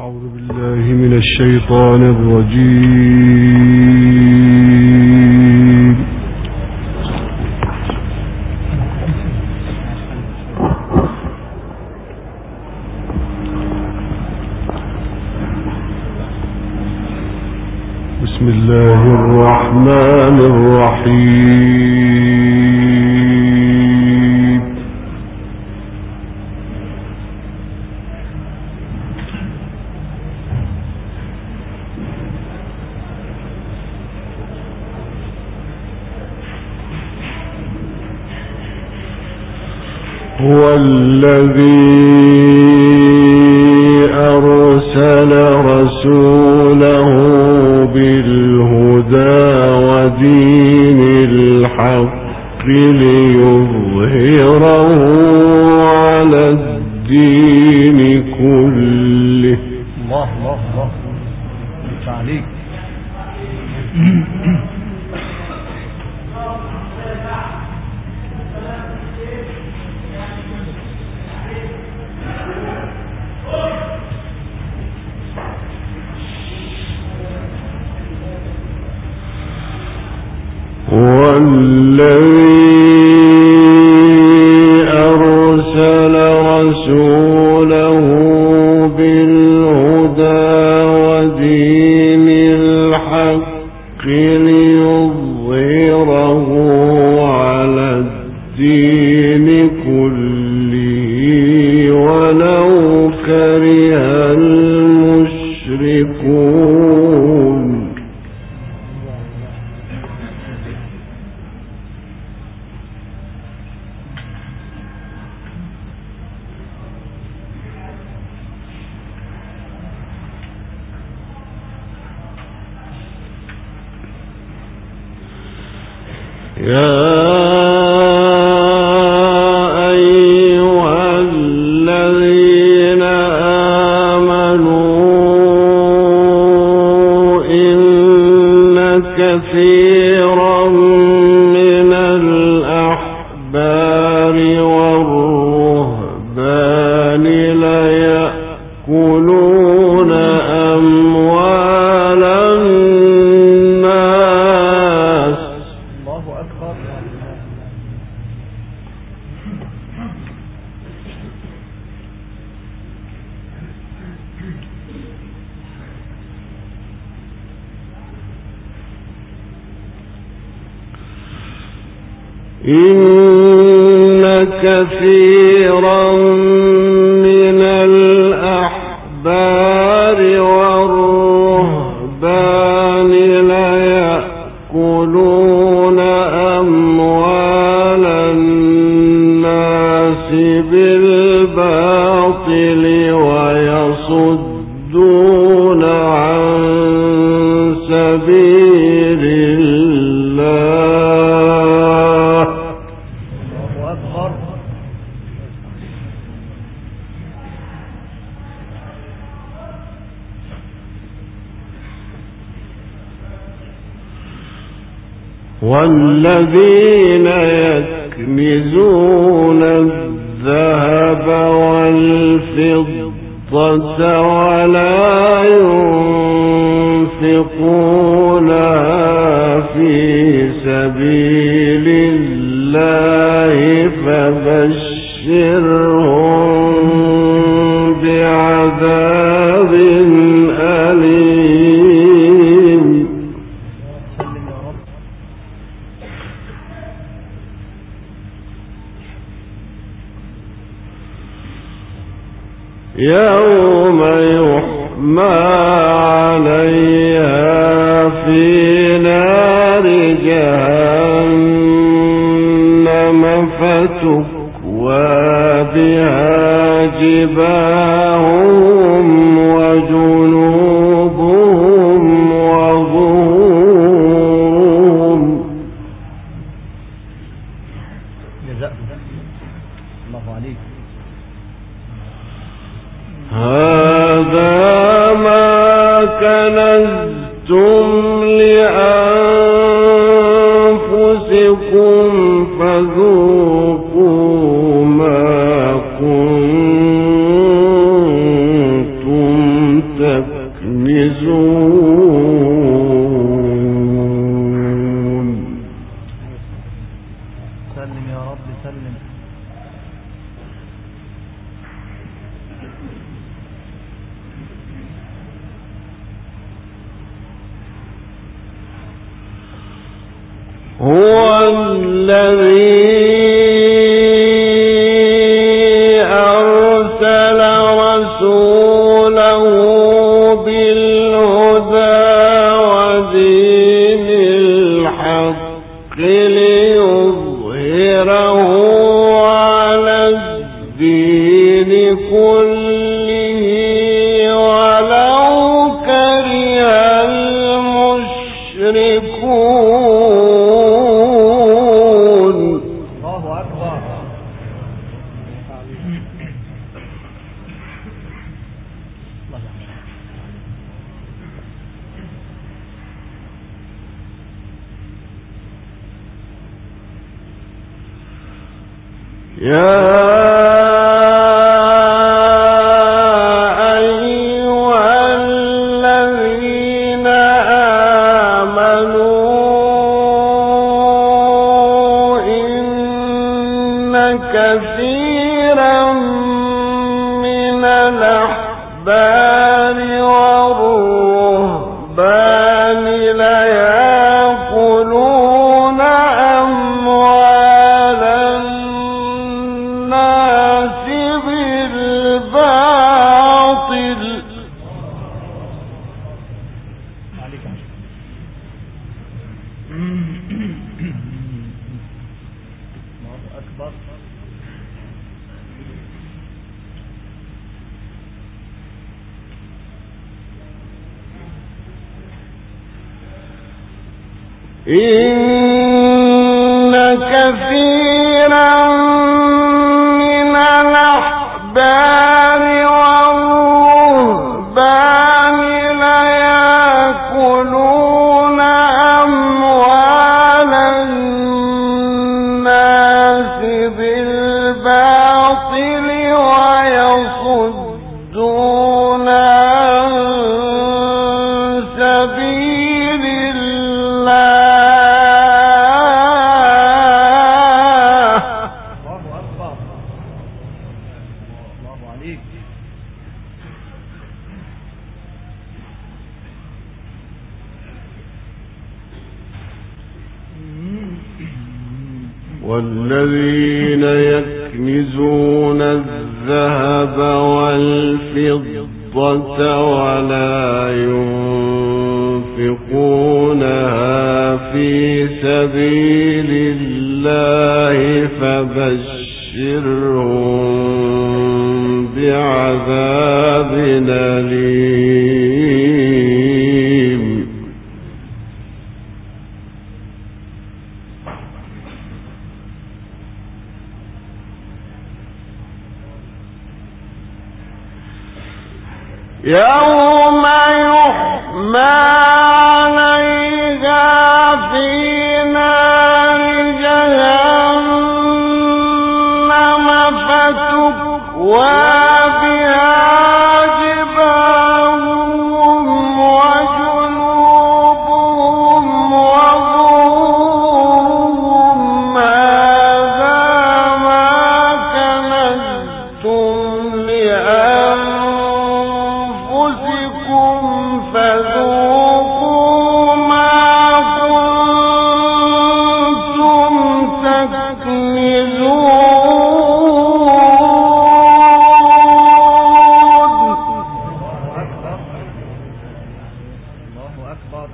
أعوذ بالله من الشيطان الرجيم. بسم الله الرحمن الرحيم. هو الذي أرسل رسوله بالهدى ودين الحق ليظهره على الدين كله. الله الله الله عليك. والذي أرسل رسوله بالهدى ودين الحق ليظهره على الدين كله ولو كره المشركون. يا أيها الذين آمنوا إن كثيرا من الأحبار والرهبان ليأكلون أموال الناس. الله أكبر. إن كثيرا من الأحبار والرهبان ليأكلون أموال الناس بالباطل ويصدون عن سبيل الله. الله أكبر. والذين يكنزون الذهب والفضة ولا ينفقونها في سبيل الله فبشرهم بعذاب أليم. يوم يحمى عليها في نار جهنم فتكوى بها جباههم وجنوبهم وظهورهم. الله عليك. هذا ما كنزتم لأنفسكم فذوقوا ما كنتم والذين يكنزون الذهب والفضة ولا ينفقونها في سبيل الله فبشرهم بعذاب أليم. يوم يحمى عليها في نار جهنم فتكوى بها جباههم وجنوبهم وظهورهم هذا ما كنزتم لأنفسكم فذوقوا ما كنتم تكنزون. الله أكبر.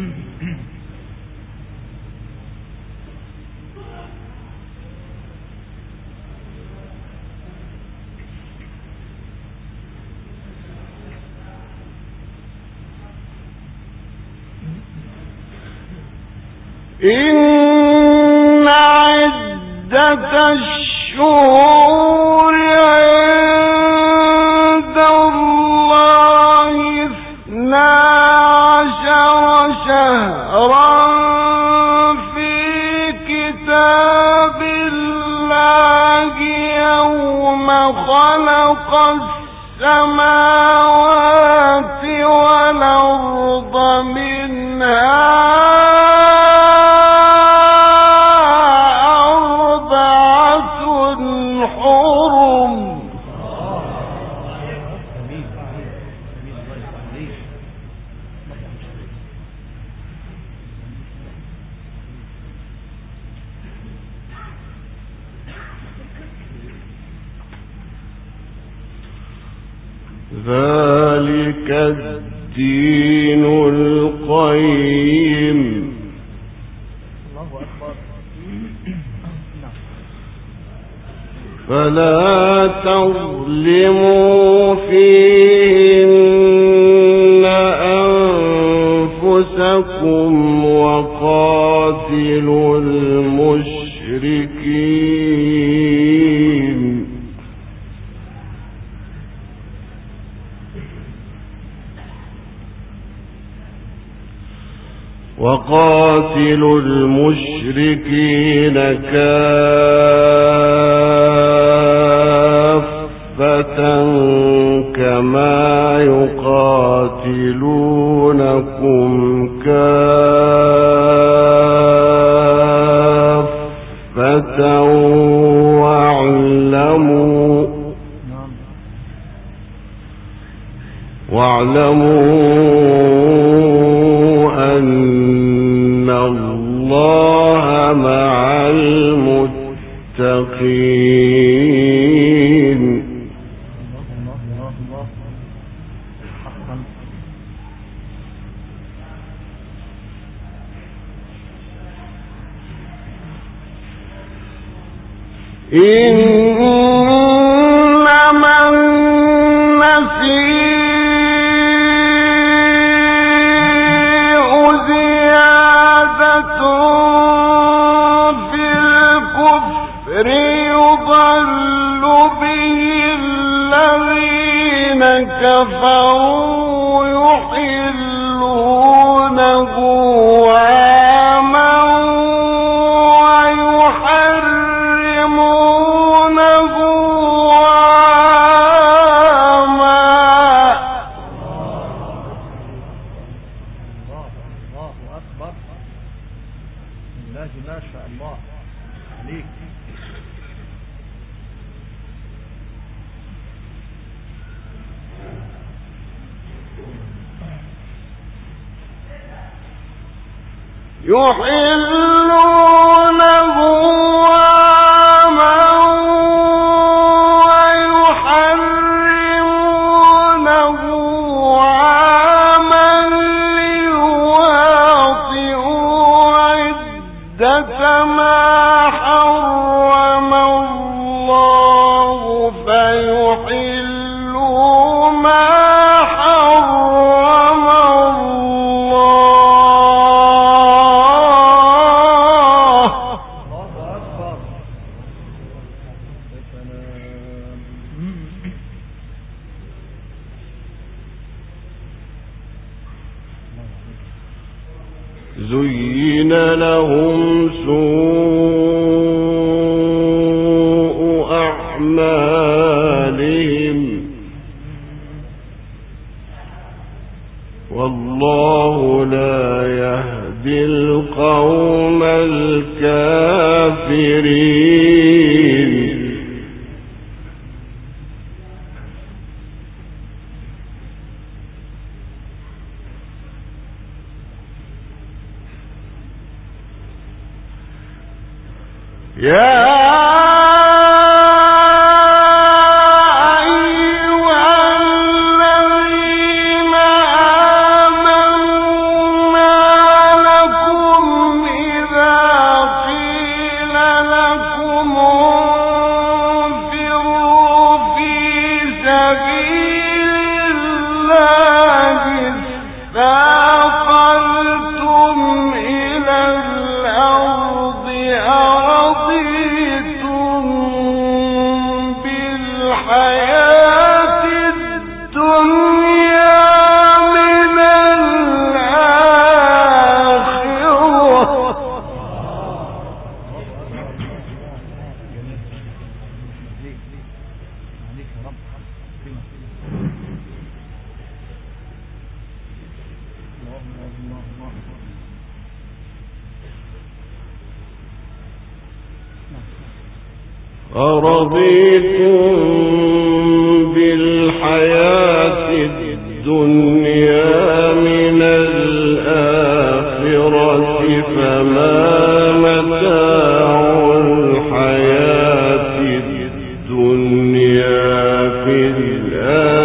إن عدة الشهور عند الله 12 شهرا في كتاب الله يوم خلق السماوات والأرض منها ذلك الدين القيم الله أكبر. فلا تظلموا فيهن أنفسكم وقاتلوا المشركين كافة كما يقاتلونكم كافة واعلموا أن الله مع المتقين. إنما النسيء زيادة في الكفر يضل به الذين كفروا يحلونه عاما ويحرمونه عاما. الله أكبر. ما شاء الله عليك. يحلونه عاما ويحرمونه عاما ليواطئوا عدة ما حرم الله فيحلوا ما حرم زين لهم سوء أعمالهم والله لا يهدي القوم الكافرين. يا أرضيتم بالحياة الدنيا من الآخرة فما متاع الحياة الدنيا في الآخرة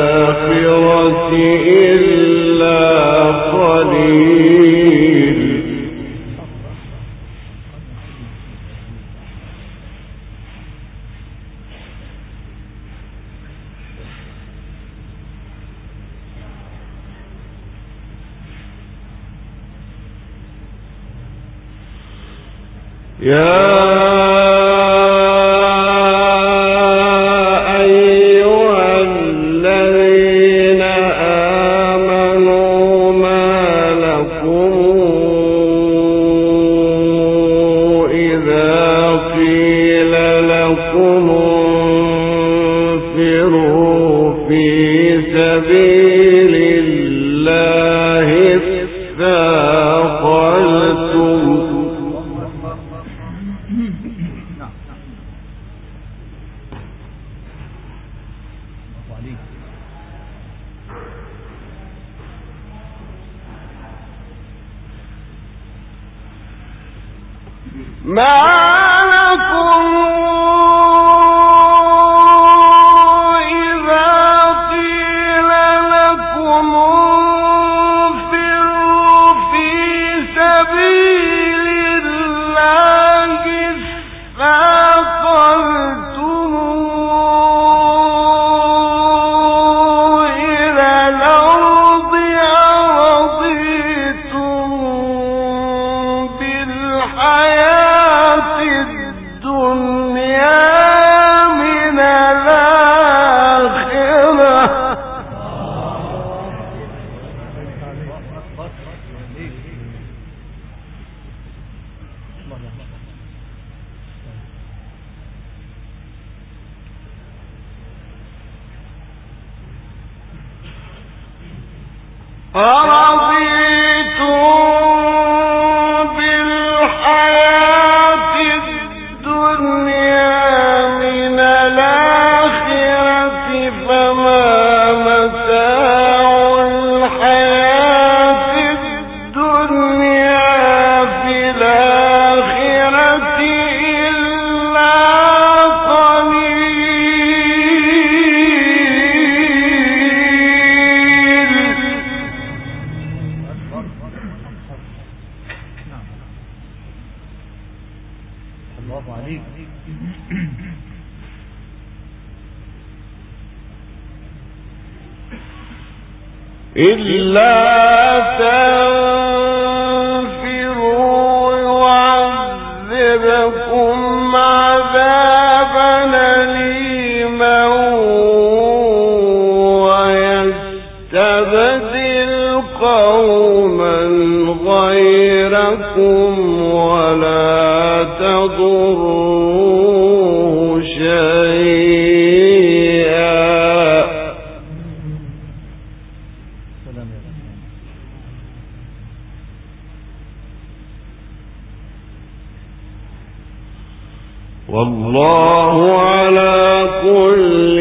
والله على كل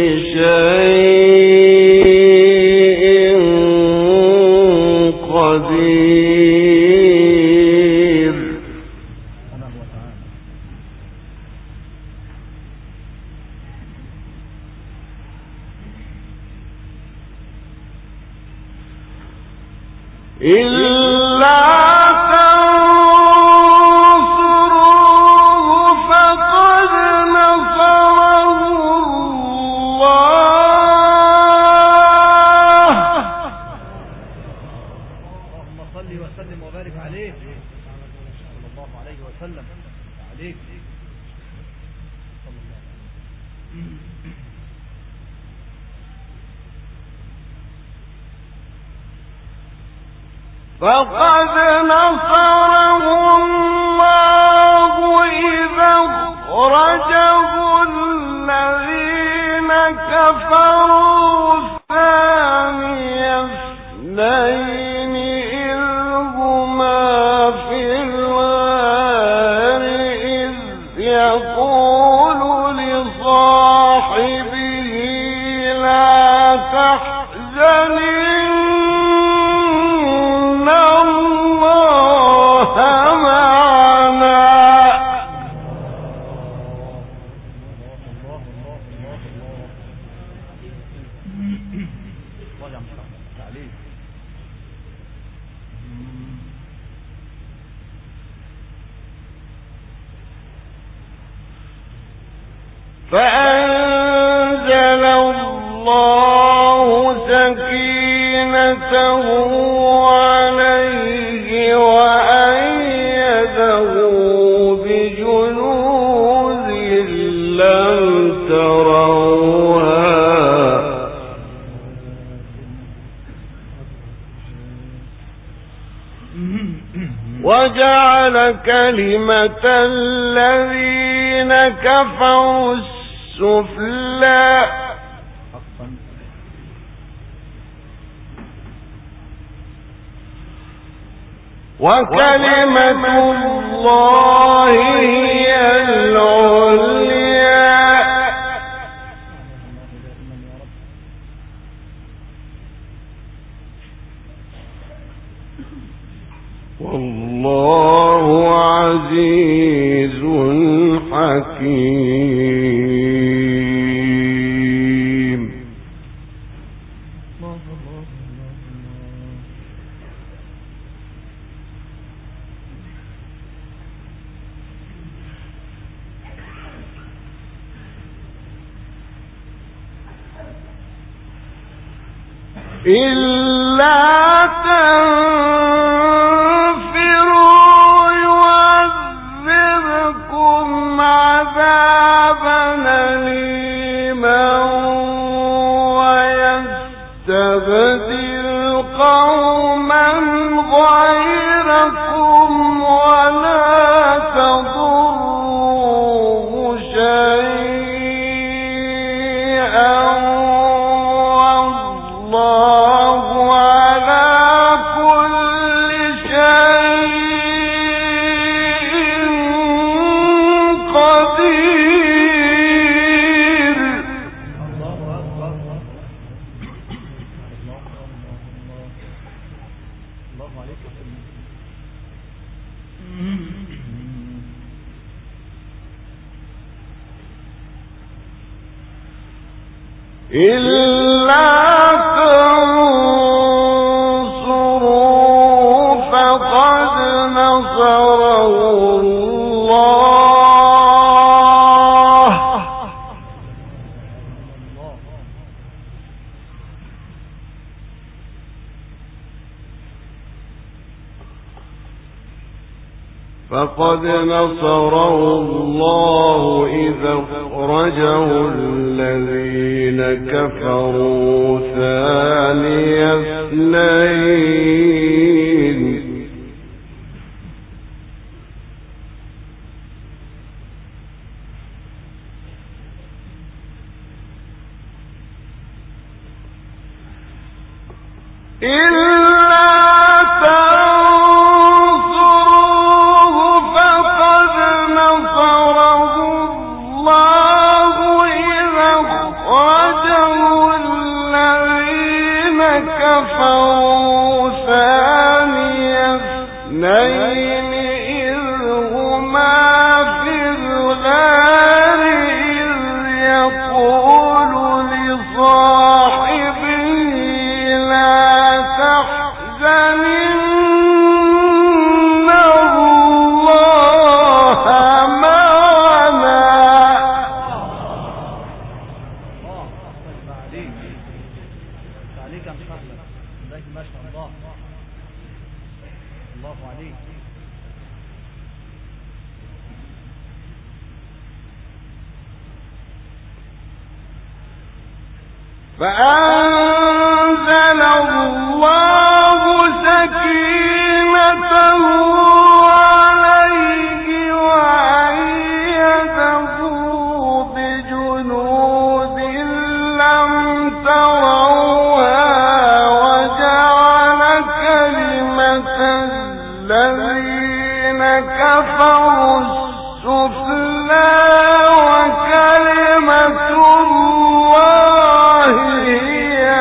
شيء قدير. إلا فقد نصره الله إذا أخرجه الذين كفروا ثاني اثنين إذ هما في الغار إذ يقول لصاحبه لا تحزن الله يا محمد عليك. فأنزل الله سكينته عليه وأيده بجنود لم تروها وجعل كلمة الذين كفروا السفلى وكلمة الله هي العليا والله عزيز حكيم. إلا تنفروا يعذبكم عذابا أليما ويستبدل قوما غيركم ولا تضروه شيئا والله على كل شيء قدير. الله أكبر. الله عليك يا سيدنا. إلا تنصروا فقد نصره الله إذا أخرجه الذين كفروا ثاني اثنين كفروا ثاني اثنين إذ هما في الغار إذ يقول لصاحبه لا تحزن إن الله معنا. عليك يا محمد. ما شاء الله. الله عليك. فأنزل الله سكينته عليه وأيده بجنود لم تروها وجعل كلمة الذين كفروا السفلى وكلمة الله هي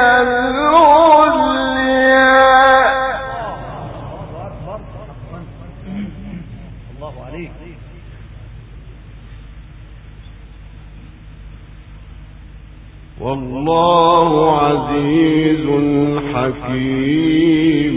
عزيز حكيم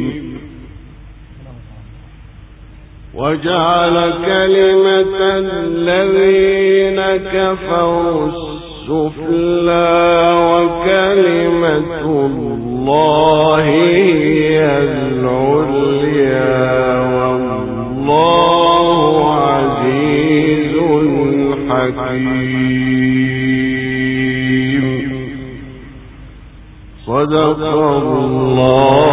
وجعل كلمة الذين كفروا السفلى وكلمة الله هي العليا والله عزيز حكيم صدق الله